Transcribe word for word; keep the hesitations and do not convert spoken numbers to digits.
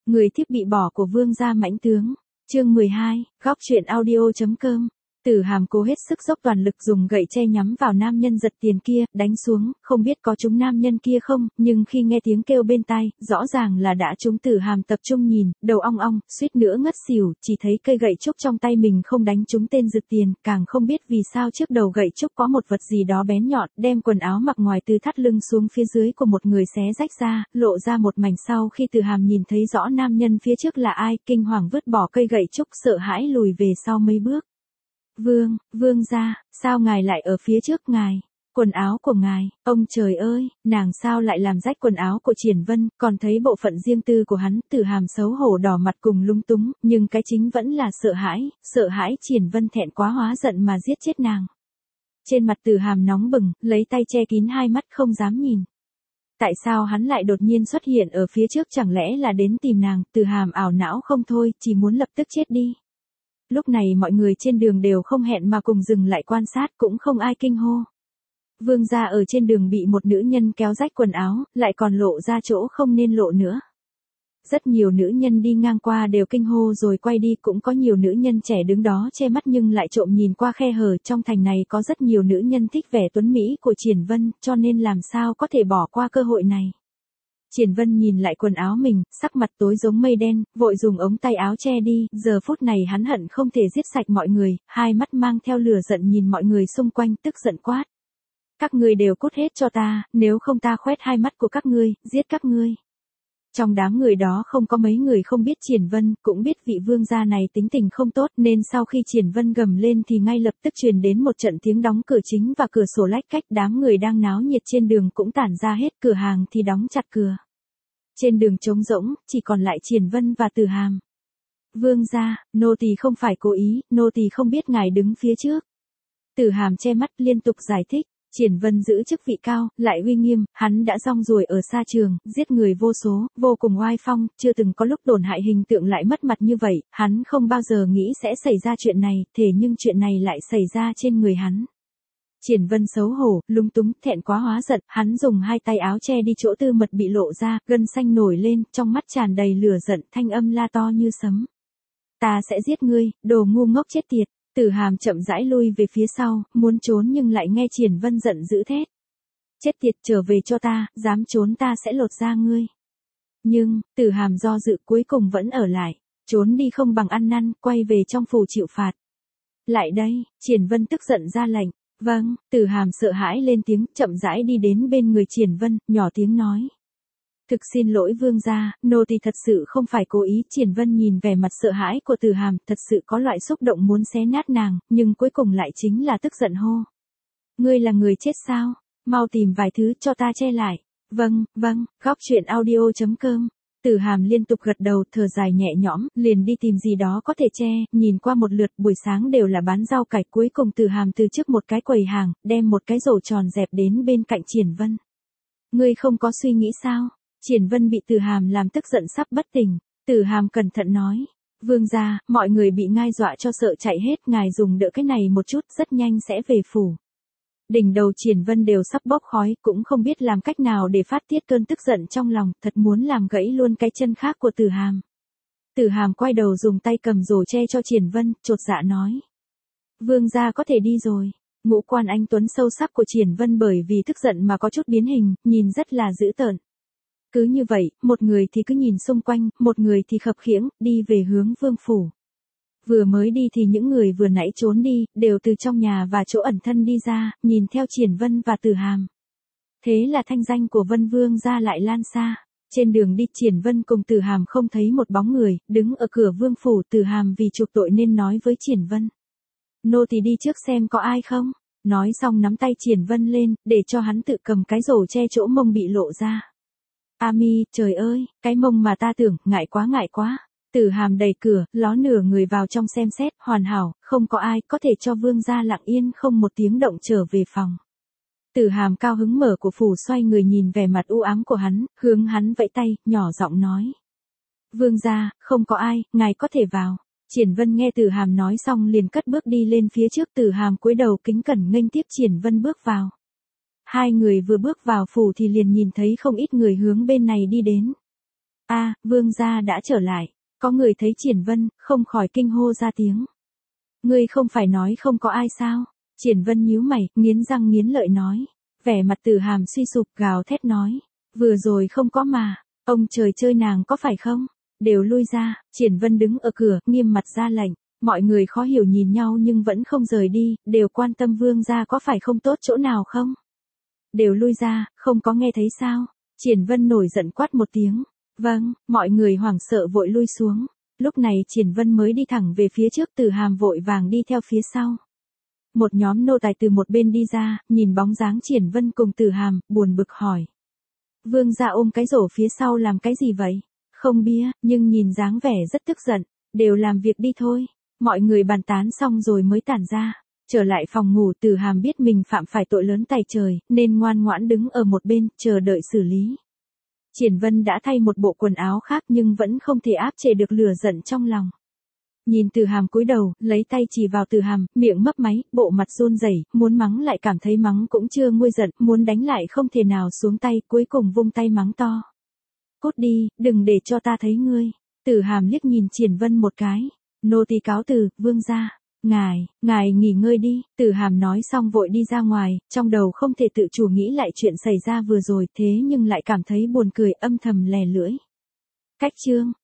Người thiếp bị bỏ của vương gia mãnh tướng. Chương mười hai, góc truyện audio chấm com. Tử Hàm cố hết sức dốc toàn lực dùng gậy tre nhắm vào nam nhân giật tiền kia, đánh xuống, không biết có trúng nam nhân kia không, nhưng khi nghe tiếng kêu bên tai, rõ ràng là đã trúng. Tử Hàm tập trung nhìn, đầu ong ong, suýt nữa ngất xỉu, chỉ thấy cây gậy trúc trong tay mình không đánh trúng tên giật tiền, càng không biết vì sao trước đầu gậy trúc có một vật gì đó bén nhọn, đem quần áo mặc ngoài từ thắt lưng xuống phía dưới của một người xé rách ra, lộ ra một mảnh. Sau khi Tử Hàm nhìn thấy rõ nam nhân phía trước là ai, kinh hoàng vứt bỏ cây gậy trúc, sợ hãi lùi về sau mấy bước. Vương, vương gia, sao ngài lại ở phía trước ngài? Quần áo của ngài, ông trời ơi, nàng sao lại làm rách quần áo của Triển Vân, còn thấy bộ phận riêng tư của hắn. Tử Hàm xấu hổ đỏ mặt cùng lung túng, nhưng cái chính vẫn là sợ hãi, sợ hãi Triển Vân thẹn quá hóa giận mà giết chết nàng. Trên mặt Tử Hàm nóng bừng, lấy tay che kín hai mắt không dám nhìn. Tại sao hắn lại đột nhiên xuất hiện ở phía trước, chẳng lẽ là đến tìm nàng? Tử Hàm ảo não không thôi, chỉ muốn lập tức chết đi. Lúc này mọi người trên đường đều không hẹn mà cùng dừng lại quan sát, cũng không ai kinh hô. Vương gia ở trên đường bị một nữ nhân kéo rách quần áo, lại còn lộ ra chỗ không nên lộ nữa. Rất nhiều nữ nhân đi ngang qua đều kinh hô rồi quay đi, cũng có nhiều nữ nhân trẻ đứng đó che mắt nhưng lại trộm nhìn qua khe hở. Trong thành này có rất nhiều nữ nhân thích vẻ tuấn mỹ của Triển Vân, cho nên làm sao có thể bỏ qua cơ hội này. Triển Vân nhìn lại quần áo mình, sắc mặt tối giống mây đen, vội dùng ống tay áo che đi, giờ phút này hắn hận không thể giết sạch mọi người, hai mắt mang theo lửa giận nhìn mọi người xung quanh, tức giận quát. Các ngươi đều cút hết cho ta, nếu không ta khoét hai mắt của các ngươi, giết các ngươi. Trong đám người đó không có mấy người không biết Triển Vân, cũng biết vị vương gia này tính tình không tốt, nên sau khi Triển Vân gầm lên thì ngay lập tức truyền đến một trận tiếng đóng cửa chính và cửa sổ lách cách. Đám người đang náo nhiệt trên đường cũng tản ra hết, cửa hàng thì đóng chặt cửa. Trên đường trống rỗng, chỉ còn lại Triển Vân và Tử Hàm. Vương gia, nô tỳ không phải cố ý, nô tỳ không biết ngài đứng phía trước. Tử Hàm che mắt liên tục giải thích. Triển Vân giữ chức vị cao, lại uy nghiêm, hắn đã rong ruổi ở xa trường, giết người vô số, vô cùng oai phong, chưa từng có lúc tổn hại hình tượng lại mất mặt như vậy, hắn không bao giờ nghĩ sẽ xảy ra chuyện này, thế nhưng chuyện này lại xảy ra trên người hắn. Triển Vân xấu hổ, lúng túng, thẹn quá hóa giận, hắn dùng hai tay áo che đi chỗ tư mật bị lộ ra, gân xanh nổi lên, trong mắt tràn đầy lửa giận, thanh âm la to như sấm. Ta sẽ giết ngươi, đồ ngu ngốc chết tiệt. Tử Hàm chậm rãi lui về phía sau, muốn trốn nhưng lại nghe Triển Vân giận dữ thét. Chết tiệt, trở về cho ta, dám trốn ta sẽ lột da ngươi. Nhưng, Tử Hàm do dự cuối cùng vẫn ở lại, trốn đi không bằng ăn năn, quay về trong phủ chịu phạt. Lại đây, Triển Vân tức giận ra lệnh. Vâng, Tử Hàm sợ hãi lên tiếng, chậm rãi đi đến bên người Triển Vân, nhỏ tiếng nói. Thực xin lỗi vương gia, nô tỳ thật sự không phải cố ý. Triển Vân nhìn vẻ mặt sợ hãi của Tử Hàm, thật sự có loại xúc động muốn xé nát nàng, nhưng cuối cùng lại chính là tức giận hô. Ngươi là người chết sao? Mau tìm vài thứ cho ta che lại. Vâng, vâng, góc truyện audio chấm com. Tử Hàm liên tục gật đầu, thở dài nhẹ nhõm, liền đi tìm gì đó có thể che, nhìn qua một lượt, buổi sáng đều là bán rau cải, cuối cùng Tử Hàm từ trước một cái quầy hàng, đem một cái rổ tròn dẹp đến bên cạnh Triển Vân. Ngươi không có suy nghĩ sao? Triển Vân bị Tử Hàm làm tức giận sắp bất tỉnh. Tử Hàm cẩn thận nói. Vương gia, mọi người bị ngai dọa cho sợ chạy hết, ngài dùng đỡ cái này một chút, rất nhanh sẽ về phủ. Đỉnh đầu Triển Vân đều sắp bốc khói, cũng không biết làm cách nào để phát tiết cơn tức giận trong lòng, thật muốn làm gãy luôn cái chân khác của Tử Hàm. Tử Hàm quay đầu dùng tay cầm rổ che cho Triển Vân, chột dạ nói. Vương gia có thể đi rồi. Ngũ quan anh tuấn sâu sắc của Triển Vân bởi vì tức giận mà có chút biến hình, nhìn rất là dữ tợn. Cứ như vậy, một người thì cứ nhìn xung quanh, một người thì khập khiễng, đi về hướng vương phủ. Vừa mới đi thì những người vừa nãy trốn đi, đều từ trong nhà và chỗ ẩn thân đi ra, nhìn theo Triển Vân và Tử Hàm. Thế là thanh danh của Vân Vương gia lại lan xa. Trên đường đi Triển Vân cùng Tử Hàm không thấy một bóng người, đứng ở cửa vương phủ. Tử Hàm vì chuộc tội nên nói với Triển Vân. Nô tỳ đi trước xem có ai không. Nói xong nắm tay Triển Vân lên, để cho hắn tự cầm cái rổ che chỗ mông bị lộ ra. A mi, trời ơi, cái mông mà ta tưởng, ngại quá ngại quá. Tử Hàm đẩy cửa, ló nửa người vào trong xem xét, hoàn hảo, không có ai, có thể cho vương gia lặng yên không một tiếng động trở về phòng. Tử Hàm cao hứng mở của phủ, xoay người nhìn vẻ mặt u ám của hắn, hướng hắn vẫy tay, nhỏ giọng nói. Vương gia, không có ai, ngài có thể vào. Triển Vân nghe Tử Hàm nói xong liền cất bước đi lên phía trước. Tử Hàm cúi đầu kính cẩn nghênh tiếp Triển Vân bước vào. Hai người vừa bước vào phủ thì liền nhìn thấy không ít người hướng bên này đi đến. A, vương gia đã trở lại. Có người thấy Triển Vân, không khỏi kinh hô ra tiếng. Ngươi không phải nói không có ai sao? Triển Vân nhíu mày, nghiến răng nghiến lợi nói. Vẻ mặt Tử Hàm suy sụp gào thét nói. Vừa rồi không có mà, ông trời chơi nàng có phải không? Đều lui ra, Triển Vân đứng ở cửa, nghiêm mặt ra lệnh. Mọi người khó hiểu nhìn nhau nhưng vẫn không rời đi, đều quan tâm vương gia có phải không tốt chỗ nào không? Đều lui ra, không có nghe thấy sao? Triển Vân nổi giận quát một tiếng. Vâng, mọi người hoảng sợ vội lui xuống. Lúc này Triển Vân mới đi thẳng về phía trước, Tử Hàm vội vàng đi theo phía sau. Một nhóm nô tài từ một bên đi ra, nhìn bóng dáng Triển Vân cùng Tử Hàm, buồn bực hỏi. Vương gia ôm cái rổ phía sau làm cái gì vậy? Không bia, nhưng nhìn dáng vẻ rất tức giận. Đều làm việc đi thôi. Mọi người bàn tán xong rồi mới tản ra. Trở lại phòng ngủ, Tử Hàm biết mình phạm phải tội lớn tày trời, nên ngoan ngoãn đứng ở một bên, chờ đợi xử lý. Triển Vân đã thay một bộ quần áo khác nhưng vẫn không thể áp chế được lửa giận trong lòng. Nhìn Tử Hàm cúi đầu, lấy tay chỉ vào Tử Hàm, miệng mấp máy, bộ mặt run rẩy, muốn mắng lại cảm thấy mắng cũng chưa nguôi giận, muốn đánh lại không thể nào xuống tay, cuối cùng vung tay mắng to. Cút đi, đừng để cho ta thấy ngươi. Tử Hàm liếc nhìn Triển Vân một cái. Nô tỳ cáo từ, vương gia. Ngài, ngài nghỉ ngơi đi. Tử Hàm nói xong vội đi ra ngoài, trong đầu không thể tự chủ nghĩ lại chuyện xảy ra vừa rồi, thế nhưng lại cảm thấy buồn cười, âm thầm lè lưỡi. Cách chương.